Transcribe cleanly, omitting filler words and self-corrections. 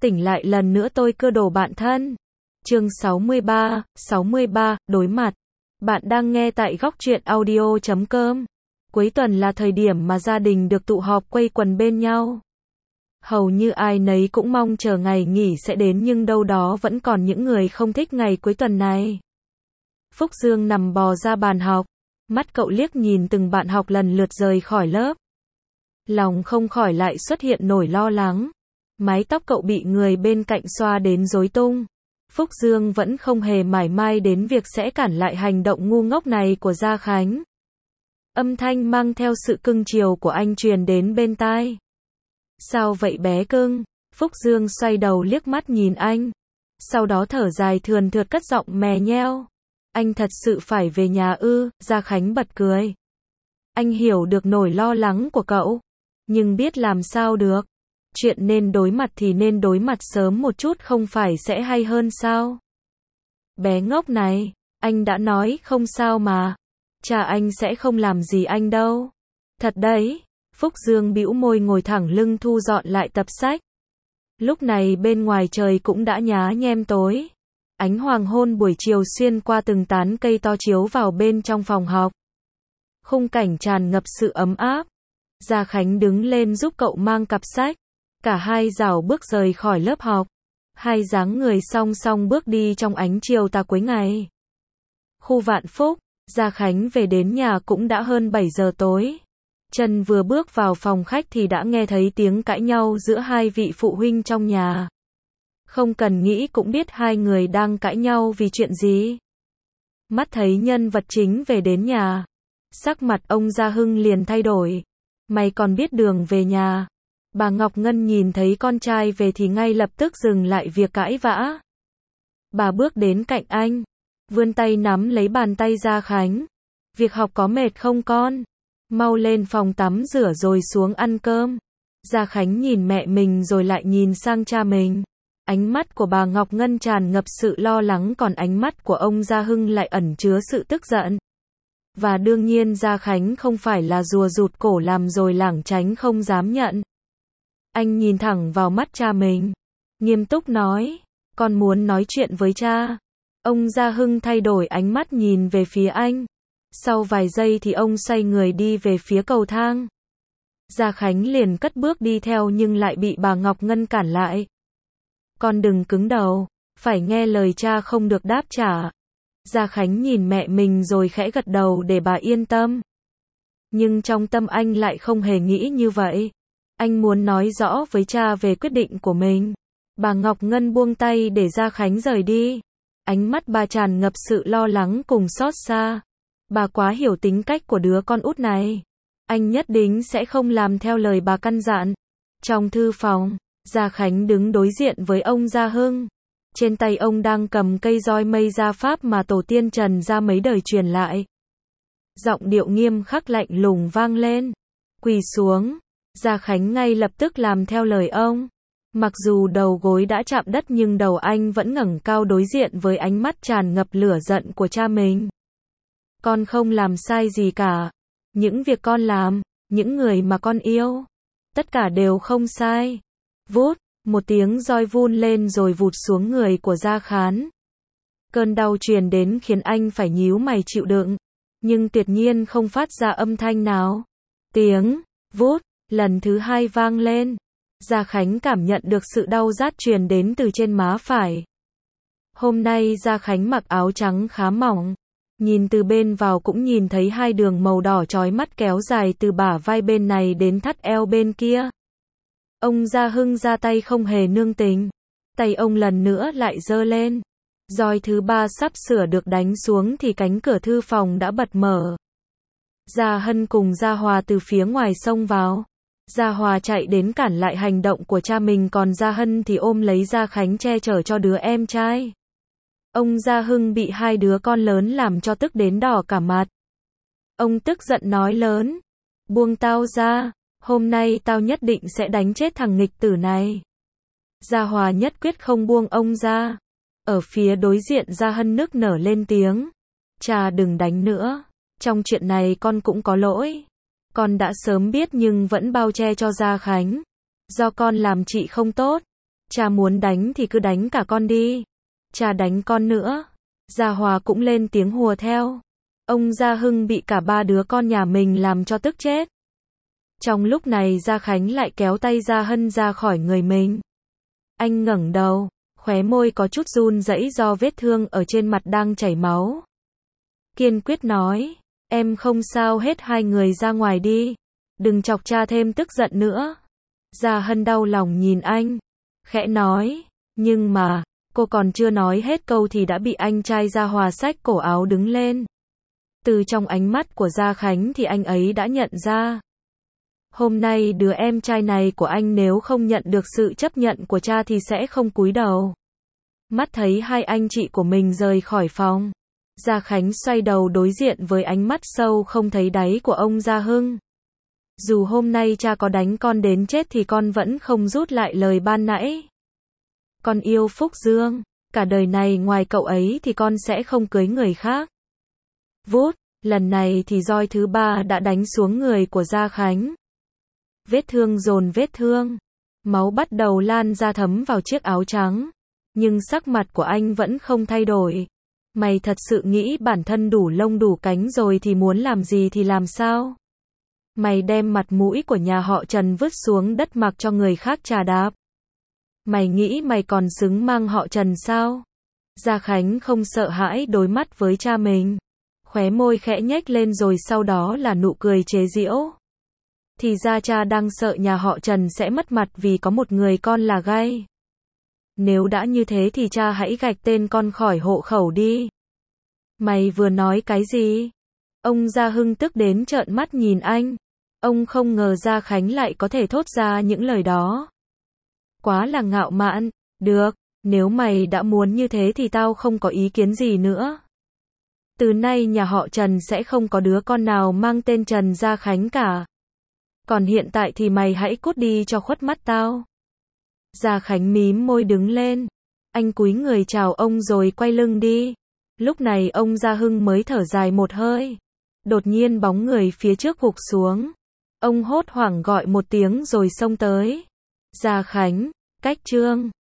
Tỉnh lại lần nữa tôi cơ đồ bạn thân. Chương 63, đối mặt. Bạn đang nghe tại góc truyện audio.com. Cuối tuần là thời điểm mà gia đình được tụ họp quây quần bên nhau. Hầu như ai nấy cũng mong chờ ngày nghỉ sẽ đến, nhưng đâu đó vẫn còn những người không thích ngày cuối tuần này. Phúc Dương nằm bò ra bàn học, mắt cậu liếc nhìn từng bạn học lần lượt rời khỏi lớp. Lòng không khỏi lại xuất hiện nỗi lo lắng. Mái tóc cậu bị người bên cạnh xoa đến rối tung. Phúc Dương vẫn không hề mải mai đến việc sẽ cản lại hành động ngu ngốc này của Gia Khánh. Âm thanh mang theo sự cưng chiều của anh truyền đến bên tai. Sao vậy bé cưng? Phúc Dương xoay đầu liếc mắt nhìn anh. Sau đó thở dài thườn thượt cất giọng mè nheo. Anh thật sự phải về nhà ư? Gia Khánh bật cười. Anh hiểu được nỗi lo lắng của cậu, nhưng biết làm sao được. Chuyện nên đối mặt thì nên đối mặt sớm một chút không phải sẽ hay hơn sao? Bé ngốc này, anh đã nói không sao mà. Cha anh sẽ không làm gì anh đâu. Thật đấy. Phúc Dương bĩu môi ngồi thẳng lưng thu dọn lại tập sách. Lúc này bên ngoài trời cũng đã nhá nhem tối. Ánh hoàng hôn buổi chiều xuyên qua từng tán cây to chiếu vào bên trong phòng học. Khung cảnh tràn ngập sự ấm áp. Gia Khánh đứng lên giúp cậu mang cặp sách. Cả hai rảo bước rời khỏi lớp học. Hai dáng người song song bước đi trong ánh chiều tà cuối ngày. Khu Vạn Phúc, Gia Khánh về đến nhà cũng đã hơn 7 giờ tối. Trần vừa bước vào phòng khách thì đã nghe thấy tiếng cãi nhau giữa hai vị phụ huynh trong nhà. Không cần nghĩ cũng biết hai người đang cãi nhau vì chuyện gì. Mắt thấy nhân vật chính về đến nhà, sắc mặt ông Gia Hưng liền thay đổi. Mày còn biết đường về nhà? Bà Ngọc Ngân nhìn thấy con trai về thì ngay lập tức dừng lại việc cãi vã. Bà bước đến cạnh anh, vươn tay nắm lấy bàn tay Gia Khánh. Việc học có mệt không con? Mau lên phòng tắm rửa rồi xuống ăn cơm. Gia Khánh nhìn mẹ mình rồi lại nhìn sang cha mình. Ánh mắt của bà Ngọc Ngân tràn ngập sự lo lắng, còn ánh mắt của ông Gia Hưng lại ẩn chứa sự tức giận. Và đương nhiên Gia Khánh không phải là rùa rụt cổ làm rồi lảng tránh không dám nhận. Anh nhìn thẳng vào mắt cha mình, nghiêm túc nói, con muốn nói chuyện với cha. Ông Gia Hưng thay đổi ánh mắt nhìn về phía anh. Sau vài giây thì ông xoay người đi về phía cầu thang. Gia Khánh liền cất bước đi theo nhưng lại bị bà Ngọc Ngân cản lại. Con đừng cứng đầu, phải nghe lời cha, không được đáp trả. Gia Khánh nhìn mẹ mình rồi khẽ gật đầu để bà yên tâm. Nhưng trong tâm anh lại không hề nghĩ như vậy. Anh muốn nói rõ với cha về quyết định của mình. Bà Ngọc Ngân buông tay để Gia Khánh rời đi. Ánh mắt bà tràn ngập sự lo lắng cùng xót xa. Bà quá hiểu tính cách của đứa con út này. Anh nhất định sẽ không làm theo lời bà căn dặn. Trong thư phòng, Gia Khánh đứng đối diện với ông Gia Hưng. Trên tay ông đang cầm cây roi mây gia pháp mà tổ tiên Trần gia mấy đời truyền lại. Giọng điệu nghiêm khắc lạnh lùng vang lên. Quỳ xuống. Gia Khánh ngay lập tức làm theo lời ông. Mặc dù đầu gối đã chạm đất nhưng đầu anh vẫn ngẩng cao đối diện với ánh mắt tràn ngập lửa giận của cha mình. Con không làm sai gì cả. Những việc con làm, những người mà con yêu, tất cả đều không sai. Vút, một tiếng roi vun lên rồi vụt xuống người của Gia Khánh. Cơn đau truyền đến khiến anh phải nhíu mày chịu đựng, nhưng tuyệt nhiên không phát ra âm thanh nào. Tiếng vút lần thứ hai vang lên. Gia Khánh cảm nhận được sự đau rát truyền đến từ trên má phải. Hôm nay Gia Khánh mặc áo trắng khá mỏng. Nhìn từ bên vào cũng nhìn thấy hai đường màu đỏ chói mắt kéo dài từ bả vai bên này đến thắt eo bên kia. Ông Gia Hưng ra tay không hề nương tình. Tay ông lần nữa lại giơ lên. Roi thứ ba sắp sửa được đánh xuống thì cánh cửa thư phòng đã bật mở. Gia Hân cùng Gia Hòa từ phía ngoài xông vào. Gia Hòa chạy đến cản lại hành động của cha mình, còn Gia Hân thì ôm lấy Gia Khánh che chở cho đứa em trai. Ông Gia Hưng bị hai đứa con lớn làm cho tức đến đỏ cả mặt. Ông tức giận nói lớn. Buông tao ra, hôm nay tao nhất định sẽ đánh chết thằng nghịch tử này. Gia Hòa nhất quyết không buông ông ra. Ở phía đối diện Gia Hân nức nở lên tiếng. Cha đừng đánh nữa, trong chuyện này con cũng có lỗi. Con đã sớm biết nhưng vẫn bao che cho Gia Khánh. Do con làm chị không tốt. Cha muốn đánh thì cứ đánh cả con đi. Cha đánh con nữa. Gia Hòa cũng lên tiếng hùa theo. Ông Gia Hưng bị cả ba đứa con nhà mình làm cho tức chết. Trong lúc này Gia Khánh lại kéo tay Gia Hân ra khỏi người mình. Anh ngẩng đầu, khóe môi có chút run rẩy do vết thương ở trên mặt đang chảy máu. Kiên quyết nói, em không sao hết, hai người ra ngoài đi. Đừng chọc cha thêm tức giận nữa. Gia Hân đau lòng nhìn anh, khẽ nói, nhưng mà, cô còn chưa nói hết câu thì đã bị anh trai Gia Hòa xách cổ áo đứng lên. Từ trong ánh mắt của Gia Khánh thì anh ấy đã nhận ra. Hôm nay đứa em trai này của anh nếu không nhận được sự chấp nhận của cha thì sẽ không cúi đầu. Mắt thấy hai anh chị của mình rời khỏi phòng, Gia Khánh xoay đầu đối diện với ánh mắt sâu không thấy đáy của ông Gia Hưng. Dù hôm nay cha có đánh con đến chết thì con vẫn không rút lại lời ban nãy. Con yêu Phúc Dương, cả đời này ngoài cậu ấy thì con sẽ không cưới người khác. Vút, lần này thì roi thứ ba đã đánh xuống người của Gia Khánh. Vết thương dồn vết thương, máu bắt đầu lan ra thấm vào chiếc áo trắng, nhưng sắc mặt của anh vẫn không thay đổi. Mày thật sự nghĩ bản thân đủ lông đủ cánh rồi thì muốn làm gì thì làm sao? Mày đem mặt mũi của nhà họ Trần vứt xuống đất mặc cho người khác chà đạp. Mày nghĩ mày còn xứng mang họ Trần sao? Gia Khánh không sợ hãi đối mắt với cha mình. Khóe môi khẽ nhếch lên rồi sau đó là nụ cười chế giễu. Thì ra cha đang sợ nhà họ Trần sẽ mất mặt vì có một người con là gay. Nếu đã như thế thì cha hãy gạch tên con khỏi hộ khẩu đi. Mày vừa nói cái gì? Ông Gia Hưng tức đến trợn mắt nhìn anh. Ông không ngờ Gia Khánh lại có thể thốt ra những lời đó. Quá là ngạo mạn. Được, nếu mày đã muốn như thế thì tao không có ý kiến gì nữa. Từ nay nhà họ Trần sẽ không có đứa con nào mang tên Trần Gia Khánh cả. Còn hiện tại thì mày hãy cút đi cho khuất mắt tao. Gia Khánh mím môi đứng lên. Anh cúi người chào ông rồi quay lưng đi. Lúc này ông Gia Hưng mới thở dài một hơi. Đột nhiên bóng người phía trước gục xuống. Ông hốt hoảng gọi một tiếng rồi xông tới. Gia Khánh, cách Trương.